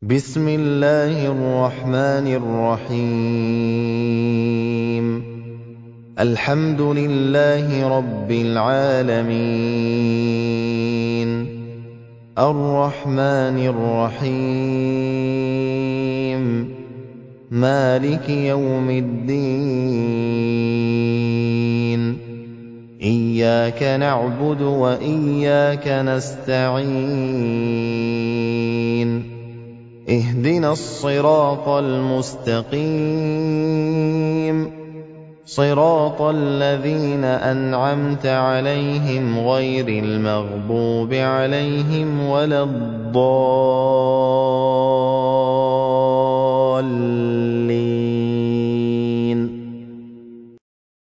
بسم الله الرحمن الرحيم الحمد لله رب العالمين الرحمن الرحيم مالك يوم الدين إياك نعبد وإياك نستعين اهدنا الصراط المستقيم صراط الذين أنعمت عليهم غير المغضوب عليهم ولا الضالين